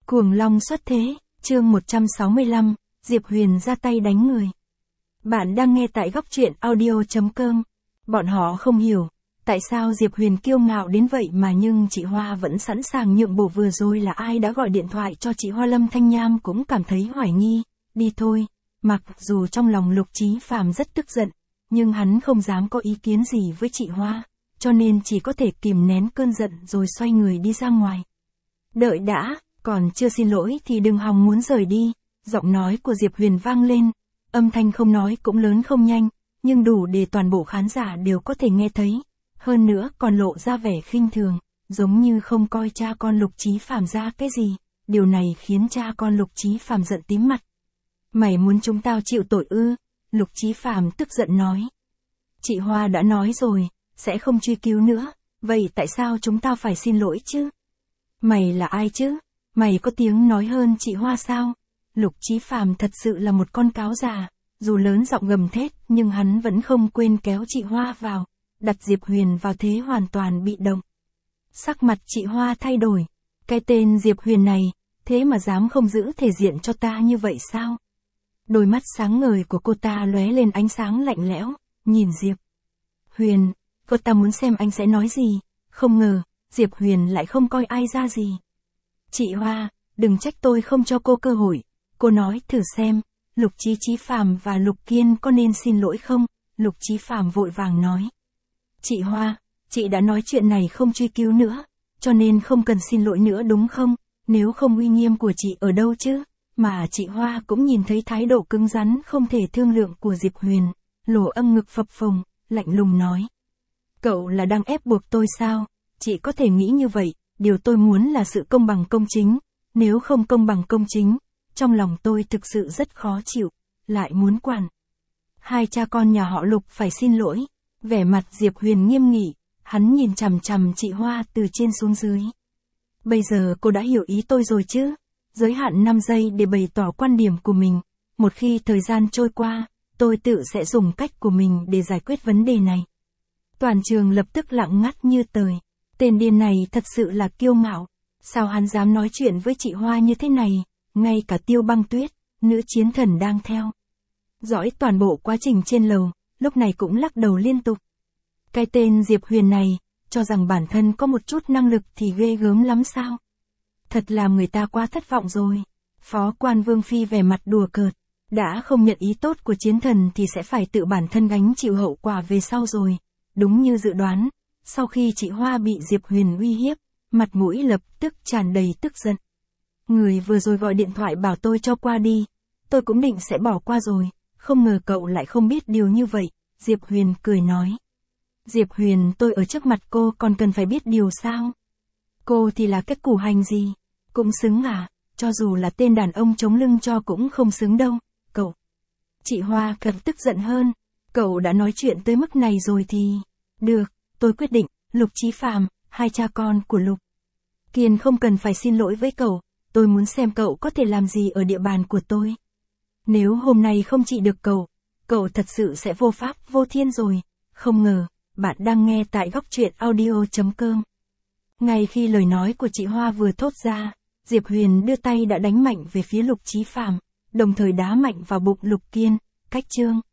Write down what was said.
Cuồng long xuất thế, chương 165, Diệp Huyền ra tay đánh người. Bạn đang nghe tại góc truyện audio.com. Bọn họ không hiểu, tại sao Diệp Huyền kiêu ngạo đến vậy mà nhưng chị Hoa vẫn sẵn sàng nhượng bộ. Vừa rồi là ai đã gọi điện thoại cho chị Hoa? Lâm Thanh Nham cũng cảm thấy hoài nghi. Đi thôi. Mặc dù trong lòng Lục Chí Phàm rất tức giận, nhưng hắn không dám có ý kiến gì với chị Hoa, cho nên chỉ có thể kìm nén cơn giận rồi xoay người đi ra ngoài. Đợi đã, còn chưa xin lỗi thì đừng hòng muốn rời đi. Giọng nói của Diệp Huyền vang lên, âm thanh không nói cũng lớn không nhanh, nhưng đủ để toàn bộ khán giả đều có thể nghe thấy. Hơn nữa còn lộ ra vẻ khinh thường, giống như không coi cha con Lục Chí Phàm ra cái gì. Điều này khiến cha con Lục Chí Phàm giận tím mặt. Mày muốn chúng tao chịu tội ư? Lục Chí Phàm tức giận nói. Chị Hoa đã nói rồi, sẽ không truy cứu nữa, vậy tại sao chúng tao phải xin lỗi chứ? Mày là ai chứ? Mày có tiếng nói hơn chị Hoa sao? Lục Chí Phàm thật sự là một con cáo già, dù lớn giọng gầm thét nhưng hắn vẫn không quên kéo chị Hoa vào, đặt Diệp Huyền vào thế hoàn toàn bị động. Sắc mặt chị Hoa thay đổi, cái tên Diệp Huyền này, thế mà dám không giữ thể diện cho ta như vậy sao? Đôi mắt sáng ngời của cô ta lóe lên ánh sáng lạnh lẽo, nhìn Diệp Huyền, cô ta muốn xem anh sẽ nói gì, không ngờ, Diệp Huyền lại không coi ai ra gì. Chị Hoa, đừng trách tôi không cho cô cơ hội, cô nói thử xem, Lục Chí Phàm và Lục Kiên có nên xin lỗi không? Lục Chí Phàm vội vàng nói. Chị Hoa, chị đã nói chuyện này không truy cứu nữa, cho nên không cần xin lỗi nữa đúng không? Nếu không uy nghiêm của chị ở đâu chứ? Mà chị Hoa cũng nhìn thấy thái độ cứng rắn không thể thương lượng của Diệp Huyền, lỗ âm ngực phập phồng, lạnh lùng nói. Cậu là đang ép buộc tôi sao? Chị có thể nghĩ như vậy, điều tôi muốn là sự công bằng công chính, nếu không công bằng công chính, trong lòng tôi thực sự rất khó chịu, lại muốn quản. Hai cha con nhà họ Lục phải xin lỗi, vẻ mặt Diệp Huyền nghiêm nghị, hắn nhìn chằm chằm chị Hoa từ trên xuống dưới. Bây giờ cô đã hiểu ý tôi rồi chứ? Giới hạn 5 giây để bày tỏ quan điểm của mình, một khi thời gian trôi qua, tôi tự sẽ dùng cách của mình để giải quyết vấn đề này. Toàn trường lập tức lặng ngắt như tờ. Tên điên này thật sự là kiêu ngạo, sao hắn dám nói chuyện với chị Hoa như thế này, ngay cả Tiêu Băng Tuyết, nữ chiến thần đang theo dõi toàn bộ quá trình trên lầu, lúc này cũng lắc đầu liên tục. Cái tên Diệp Huyền này, cho rằng bản thân có một chút năng lực thì ghê gớm lắm sao? Thật làm người ta quá thất vọng rồi. Phó quan Vương Phi vẻ mặt đùa cợt, đã không nhận ý tốt của chiến thần thì sẽ phải tự bản thân gánh chịu hậu quả về sau rồi. Đúng như dự đoán, sau khi chị Hoa bị Diệp Huyền uy hiếp, mặt mũi lập tức tràn đầy tức giận. Người vừa rồi gọi điện thoại bảo tôi cho qua đi, tôi cũng định sẽ bỏ qua rồi, không ngờ cậu lại không biết điều như vậy, Diệp Huyền cười nói. Diệp Huyền, tôi ở trước mặt cô còn cần phải biết điều sao? Cô thì là cái củ hành gì? Cũng xứng à, cho dù là tên đàn ông chống lưng cho cũng không xứng đâu, cậu. Chị Hoa càng tức giận hơn, cậu đã nói chuyện tới mức này rồi thì... Được, tôi quyết định, Lục Chí Phàm, hai cha con của Lục Kiên không cần phải xin lỗi với cậu, tôi muốn xem cậu có thể làm gì ở địa bàn của tôi. Nếu hôm nay không trị được cậu thật sự sẽ vô pháp vô thiên rồi, không ngờ, bạn đang nghe tại góc truyện audio.com. Ngay khi lời nói của chị Hoa vừa thốt ra, Diệp Huyền đưa tay đã đánh mạnh về phía Lục Chí Phàm, đồng thời đá mạnh vào bụng Lục Kiên, cách chương.